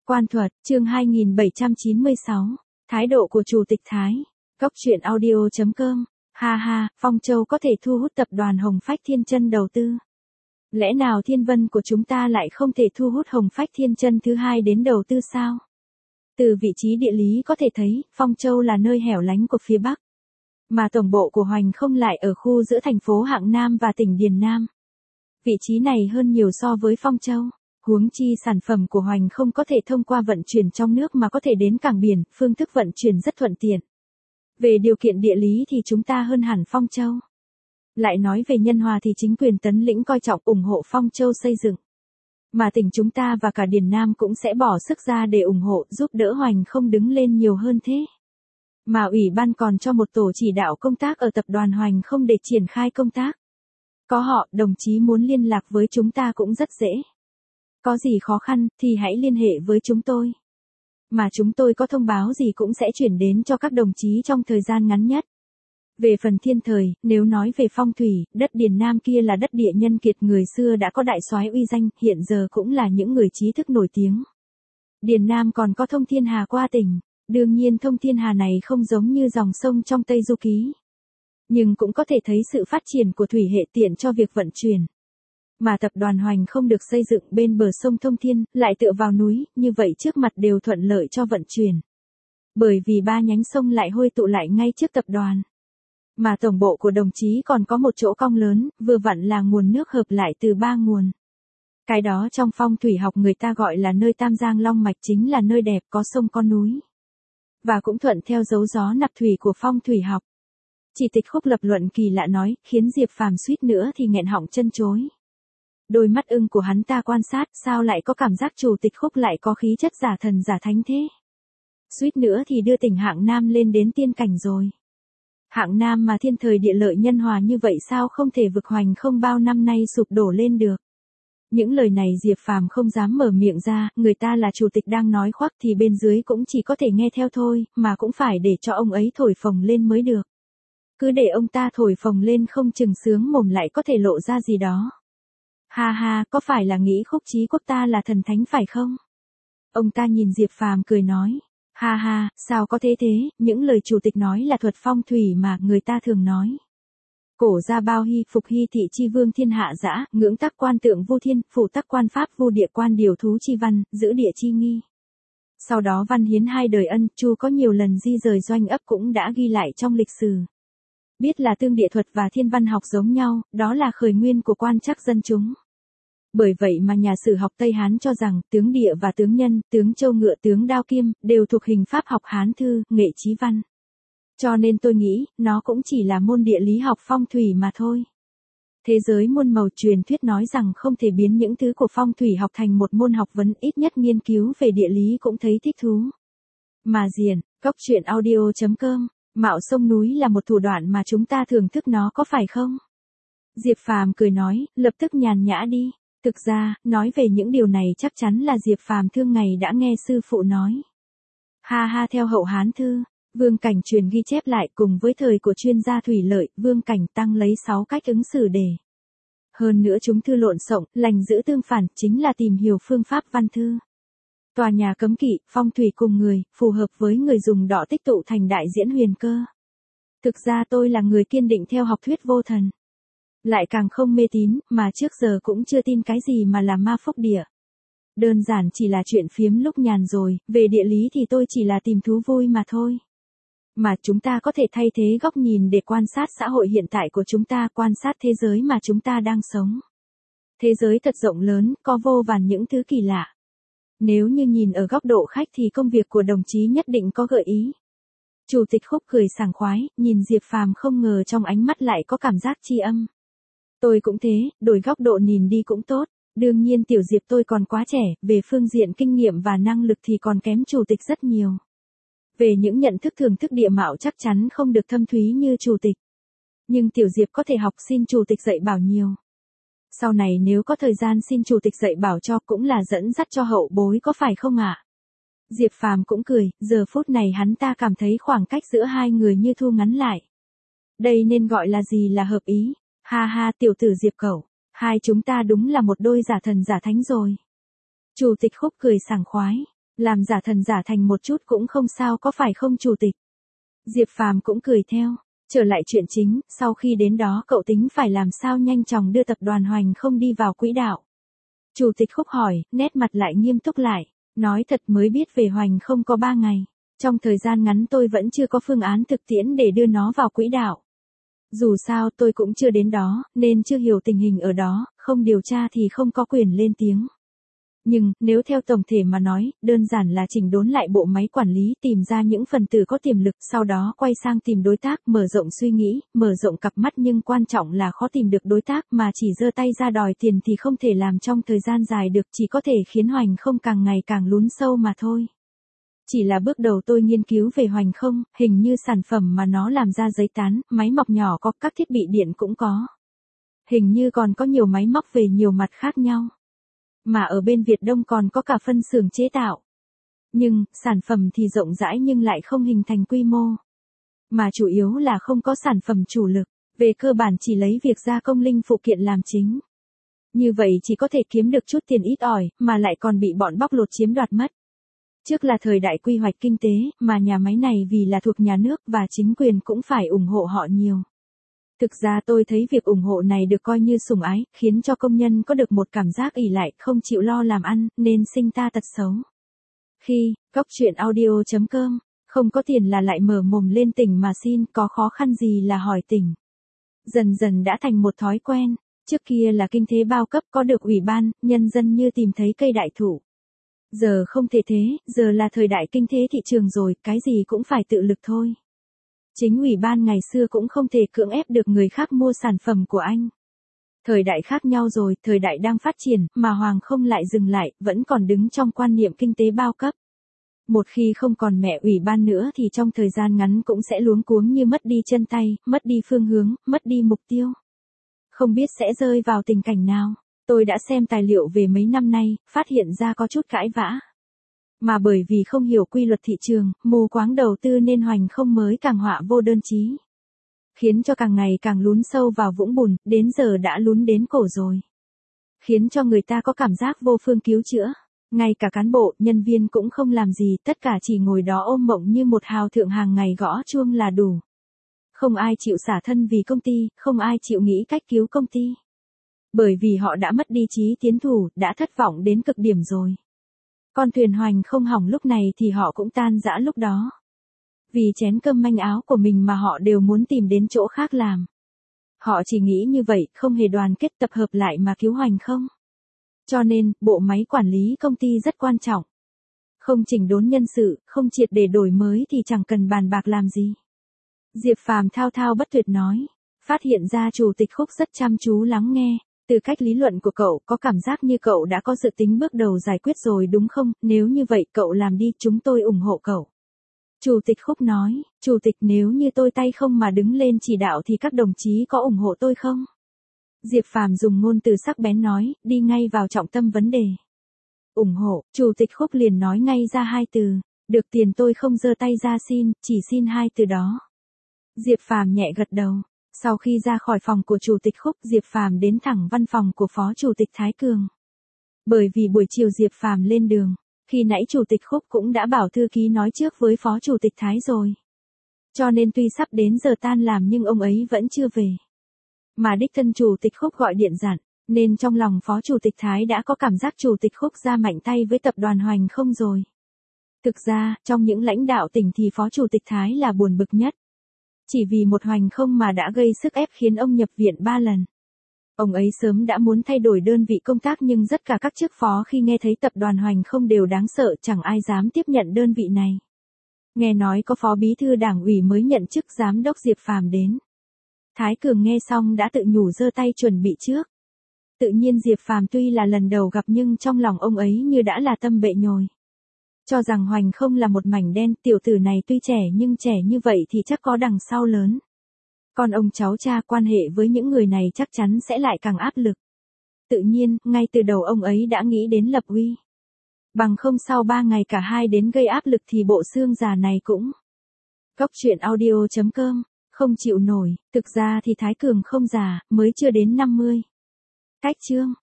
Quan thuật, chương 2796. Thái độ của Chủ tịch Thái. Góc truyện audio.com. Ha ha, Phong Châu có thể thu hút tập đoàn Hồng Phách Thiên Chân đầu tư. Lẽ nào Thiên Vân của chúng ta lại không thể thu hút Hồng Phách Thiên Chân thứ hai đến đầu tư sao? Từ vị trí địa lý có thể thấy, Phong Châu là nơi hẻo lánh của phía Bắc. Mà tổng bộ của Hoành không lại ở khu giữa thành phố Hạng Nam và tỉnh Điền Nam. Vị trí này hơn nhiều so với Phong Châu. Huống chi sản phẩm của Hoành không có thể thông qua vận chuyển trong nước mà có thể đến cảng biển, phương thức vận chuyển rất thuận tiện. Về điều kiện địa lý thì chúng ta hơn hẳn Phong Châu. Lại nói về nhân hòa thì chính quyền Tấn Lĩnh coi trọng ủng hộ Phong Châu xây dựng. Mà tỉnh chúng ta và cả Điền Nam cũng sẽ bỏ sức ra để ủng hộ giúp đỡ Hoành không đứng lên nhiều hơn thế. Mà ủy ban còn cho một tổ chỉ đạo công tác ở tập đoàn Hoành không để triển khai công tác. Có họ, đồng chí muốn liên lạc với chúng ta cũng rất dễ. Có gì khó khăn thì hãy liên hệ với chúng tôi. Mà chúng tôi có thông báo gì cũng sẽ chuyển đến cho các đồng chí trong thời gian ngắn nhất. Về phần thiên thời, nếu nói về phong thủy, đất Điền Nam kia là đất địa nhân kiệt người xưa đã có đại soái uy danh, hiện giờ cũng là những người trí thức nổi tiếng. Điền Nam còn có thông thiên hà qua tỉnh, đương nhiên thông thiên hà này không giống như dòng sông trong Tây Du Ký. Nhưng cũng có thể thấy sự phát triển của thủy hệ tiện cho việc vận chuyển. Mà tập đoàn Hoành không được xây dựng bên bờ sông Thông Thiên, lại tựa vào núi, như vậy trước mặt đều thuận lợi cho vận chuyển. Bởi vì ba nhánh sông lại hội tụ lại ngay trước tập đoàn. Mà tổng bộ của đồng chí còn có một chỗ cong lớn, vừa vặn là nguồn nước hợp lại từ ba nguồn. Cái đó trong phong thủy học người ta gọi là nơi Tam Giang Long Mạch, chính là nơi đẹp có sông có núi. Và cũng thuận theo dấu gió nạp thủy của phong thủy học. Chỉ Tịch Khúc lập luận kỳ lạ nói, khiến Diệp Phàm suýt nữa thì nghẹn họng chân chối. Đôi mắt ưng của hắn ta quan sát, sao lại có cảm giác Chủ tịch Khúc lại có khí chất giả thần giả thánh thế? Suýt nữa thì đưa tỉnh Hạng Nam lên đến tiên cảnh rồi. Hạng Nam mà thiên thời địa lợi nhân hòa như vậy sao không thể vực Hoành không bao năm nay sụp đổ lên được. Những lời này Diệp Phàm không dám mở miệng ra, người ta là chủ tịch đang nói khoác thì bên dưới cũng chỉ có thể nghe theo thôi, mà cũng phải để cho ông ấy thổi phồng lên mới được. Cứ để ông ta thổi phồng lên không chừng sướng mồm lại có thể lộ ra gì đó. Ha ha, có phải là nghĩ Khúc Chí Quốc ta là thần thánh phải không? Ông ta nhìn Diệp Phàm cười nói. Ha ha, sao có thế thế, những lời chủ tịch nói là thuật phong thủy mà người ta thường nói. Cổ ra bao hy, phục hy thị chi vương thiên hạ dã, ngưỡng tắc quan tượng vu thiên, phủ tắc quan pháp vu địa quan điều thú chi văn, giữ địa chi nghi. Sau đó văn hiến hai đời ân, Chu có nhiều lần di rời doanh ấp cũng đã ghi lại trong lịch sử. Biết là tương địa thuật và thiên văn học giống nhau, đó là khởi nguyên của quan trắc dân chúng. Bởi vậy mà nhà sử học Tây Hán cho rằng, tướng địa và tướng nhân, tướng châu ngựa tướng đao kim, đều thuộc hình pháp học Hán thư, nghệ chí văn. Cho nên tôi nghĩ, nó cũng chỉ là môn địa lý học phong thủy mà thôi. Thế giới muôn màu truyền thuyết nói rằng không thể biến những thứ của phong thủy học thành một môn học vấn, ít nhất nghiên cứu về địa lý cũng thấy thích thú. Mà Diền, góc truyện audio.com, mạo sông núi là một thủ đoạn mà chúng ta thưởng thức nó có phải không? Diệp Phàm cười nói, lập tức nhàn nhã đi. Thực ra, nói về những điều này chắc chắn là Diệp Phàm thương ngày đã nghe sư phụ nói. Ha ha, theo hậu Hán thư, Vương Cảnh truyền ghi chép lại cùng với thời của chuyên gia thủy lợi, Vương Cảnh tăng lấy 6 cách ứng xử để. Hơn nữa chúng thư lộn xộn, lành giữ tương phản, chính là tìm hiểu phương pháp văn thư. Tòa nhà cấm kỵ, phong thủy cùng người, phù hợp với người dùng đọ tích tụ thành đại diễn huyền cơ. Thực ra tôi là người kiên định theo học thuyết vô thần. Lại càng không mê tín, mà trước giờ cũng chưa tin cái gì mà là ma phúc địa. Đơn giản chỉ là chuyện phiếm lúc nhàn rồi, về địa lý thì tôi chỉ là tìm thú vui mà thôi. Mà chúng ta có thể thay thế góc nhìn để quan sát xã hội hiện tại của chúng ta, quan sát thế giới mà chúng ta đang sống. Thế giới thật rộng lớn, có vô vàn những thứ kỳ lạ. Nếu như nhìn ở góc độ khách thì công việc của đồng chí nhất định có gợi ý. Chủ tịch Khúc cười sảng khoái, nhìn Diệp Phàm không ngờ trong ánh mắt lại có cảm giác tri âm. Tôi cũng thế, đổi góc độ nhìn đi cũng tốt. Đương nhiên tiểu Diệp tôi còn quá trẻ, về phương diện kinh nghiệm và năng lực thì còn kém chủ tịch rất nhiều. Về những nhận thức thưởng thức địa mạo chắc chắn không được thâm thúy như chủ tịch. Nhưng tiểu Diệp có thể học xin chủ tịch dạy bảo nhiều. Sau này nếu có thời gian xin chủ tịch dạy bảo cho cũng là dẫn dắt cho hậu bối có phải không ạ? Diệp Phàm cũng cười, giờ phút này hắn ta cảm thấy khoảng cách giữa hai người như thu ngắn lại. Đây nên gọi là gì là hợp ý. Ha ha, tiểu tử Diệp cẩu, hai chúng ta đúng là một đôi giả thần giả thánh rồi. Chủ tịch Khúc cười sảng khoái. Làm giả thần giả thành một chút cũng không sao có phải không chủ tịch? Diệp Phàm cũng cười theo. Trở lại chuyện chính, sau khi đến đó cậu tính phải làm sao nhanh chóng đưa tập đoàn Hoành Không đi vào quỹ đạo? Chủ tịch Khúc hỏi, nét mặt lại nghiêm túc lại. Nói thật mới biết về Hoành Không có 3 ngày. Trong thời gian ngắn tôi vẫn chưa có phương án thực tiễn để đưa nó vào quỹ đạo. Dù sao tôi cũng chưa đến đó, nên chưa hiểu tình hình ở đó, không điều tra thì không có quyền lên tiếng. Nhưng, nếu theo tổng thể mà nói, đơn giản là chỉnh đốn lại bộ máy quản lý, tìm ra những phần tử có tiềm lực, sau đó quay sang tìm đối tác, mở rộng suy nghĩ, mở rộng cặp mắt, nhưng quan trọng là khó tìm được đối tác mà chỉ giơ tay ra đòi tiền thì không thể làm trong thời gian dài được, chỉ có thể khiến Hoành Không càng ngày càng lún sâu mà thôi. Chỉ là bước đầu tôi nghiên cứu về Hoành Không, hình như sản phẩm mà nó làm ra giấy tán, máy móc nhỏ có, các thiết bị điện cũng có. Hình như còn có nhiều máy móc về nhiều mặt khác nhau. Mà ở bên Việt Đông còn có cả phân xưởng chế tạo. Nhưng, sản phẩm thì rộng rãi nhưng lại không hình thành quy mô. Mà chủ yếu là không có sản phẩm chủ lực, về cơ bản chỉ lấy việc gia công linh phụ kiện làm chính. Như vậy chỉ có thể kiếm được chút tiền ít ỏi, mà lại còn bị bọn bóc lột chiếm đoạt mất. Trước là thời đại quy hoạch kinh tế, mà nhà máy này vì là thuộc nhà nước và chính quyền cũng phải ủng hộ họ nhiều. Thực ra tôi thấy việc ủng hộ này được coi như sủng ái, khiến cho công nhân có được một cảm giác ỷ lại, không chịu lo làm ăn, nên sinh ta tật xấu. Khi, Cóc Truyện Audio.com, không có tiền là lại mở mồm lên tỉnh mà xin, có khó khăn gì là hỏi tỉnh. Dần dần đã thành một thói quen, trước kia là kinh tế bao cấp có được ủy ban, nhân dân như tìm thấy cây đại thụ. Giờ không thể thế, giờ là thời đại kinh tế thị trường rồi, cái gì cũng phải tự lực thôi. Chính ủy ban ngày xưa cũng không thể cưỡng ép được người khác mua sản phẩm của anh. Thời đại khác nhau rồi, thời đại đang phát triển, mà Hoàng Không lại dừng lại, vẫn còn đứng trong quan niệm kinh tế bao cấp. Một khi không còn mẹ ủy ban nữa thì trong thời gian ngắn cũng sẽ luống cuống như mất đi chân tay, mất đi phương hướng, mất đi mục tiêu. Không biết sẽ rơi vào tình cảnh nào. Tôi đã xem tài liệu về mấy năm nay, phát hiện ra có chút cãi vã. Mà bởi vì không hiểu quy luật thị trường, mù quáng đầu tư nên Hoành Không mới càng họa vô đơn chí. Khiến cho càng ngày càng lún sâu vào vũng bùn, đến giờ đã lún đến cổ rồi. Khiến cho người ta có cảm giác vô phương cứu chữa. Ngay cả cán bộ, nhân viên cũng không làm gì, tất cả chỉ ngồi đó ôm mộng như một hào thượng hàng ngày gõ chuông là đủ. Không ai chịu xả thân vì công ty, không ai chịu nghĩ cách cứu công ty. Bởi vì họ đã mất đi chí tiến thủ, đã thất vọng đến cực điểm rồi. Con thuyền Hoành Không hỏng lúc này thì họ cũng tan rã lúc đó. Vì chén cơm manh áo của mình mà họ đều muốn tìm đến chỗ khác làm. Họ chỉ nghĩ như vậy, không hề đoàn kết tập hợp lại mà cứu Hoành Không. Cho nên, bộ máy quản lý công ty rất quan trọng. Không chỉnh đốn nhân sự, không triệt để đổi mới thì chẳng cần bàn bạc làm gì. Diệp Phàm thao thao bất tuyệt nói. Phát hiện ra Chủ tịch Khúc rất chăm chú lắng nghe. Từ cách lý luận của cậu, có cảm giác như cậu đã có dự tính bước đầu giải quyết rồi đúng không? Nếu như vậy cậu làm đi, chúng tôi ủng hộ cậu. Chủ tịch Khúc nói, Chủ tịch nếu như tôi tay không mà đứng lên chỉ đạo thì các đồng chí có ủng hộ tôi không? Diệp Phàm dùng ngôn từ sắc bén nói, đi ngay vào trọng tâm vấn đề. Ủng hộ, Chủ tịch Khúc liền nói ngay ra hai từ, được tiền tôi không giơ tay ra xin, chỉ xin hai từ đó. Diệp Phàm nhẹ gật đầu. Sau khi ra khỏi phòng của Chủ tịch Khúc, Diệp Phàm đến thẳng văn phòng của Phó Chủ tịch Thái Cường. Bởi vì buổi chiều Diệp Phàm lên đường, khi nãy Chủ tịch Khúc cũng đã bảo thư ký nói trước với Phó Chủ tịch Thái rồi. Cho nên tuy sắp đến giờ tan làm nhưng ông ấy vẫn chưa về. Mà đích thân Chủ tịch Khúc gọi điện dặn, nên trong lòng Phó Chủ tịch Thái đã có cảm giác Chủ tịch Khúc ra mạnh tay với tập đoàn Hoành Không rồi. Thực ra, trong những lãnh đạo tỉnh thì Phó Chủ tịch Thái là buồn bực nhất. Chỉ vì một Hoành Không mà đã gây sức ép khiến ông nhập viện 3 lần. Ông ấy sớm đã muốn thay đổi đơn vị công tác nhưng tất cả các chức phó khi nghe thấy tập đoàn Hoành Không đều đáng sợ, chẳng ai dám tiếp nhận đơn vị này. Nghe nói có phó bí thư đảng ủy mới nhận chức giám đốc Diệp Phàm đến. Thái Cường nghe xong đã tự nhủ giơ tay chuẩn bị trước. Tự nhiên Diệp Phàm tuy là lần đầu gặp nhưng trong lòng ông ấy như đã là tâm bệ nhồi. Cho rằng Hoành Không là một mảnh đen, tiểu tử này tuy trẻ nhưng trẻ như vậy thì chắc có đằng sau lớn. Còn ông cháu cha quan hệ với những người này chắc chắn sẽ lại càng áp lực. Tự nhiên, ngay từ đầu ông ấy đã nghĩ đến lập uy. Bằng không sau 3 ngày cả hai đến gây áp lực thì bộ xương già này cũng. Cóc Truyện Audio.com, không chịu nổi, thực ra thì Thái Cường không già, mới chưa đến 50. Cách chương.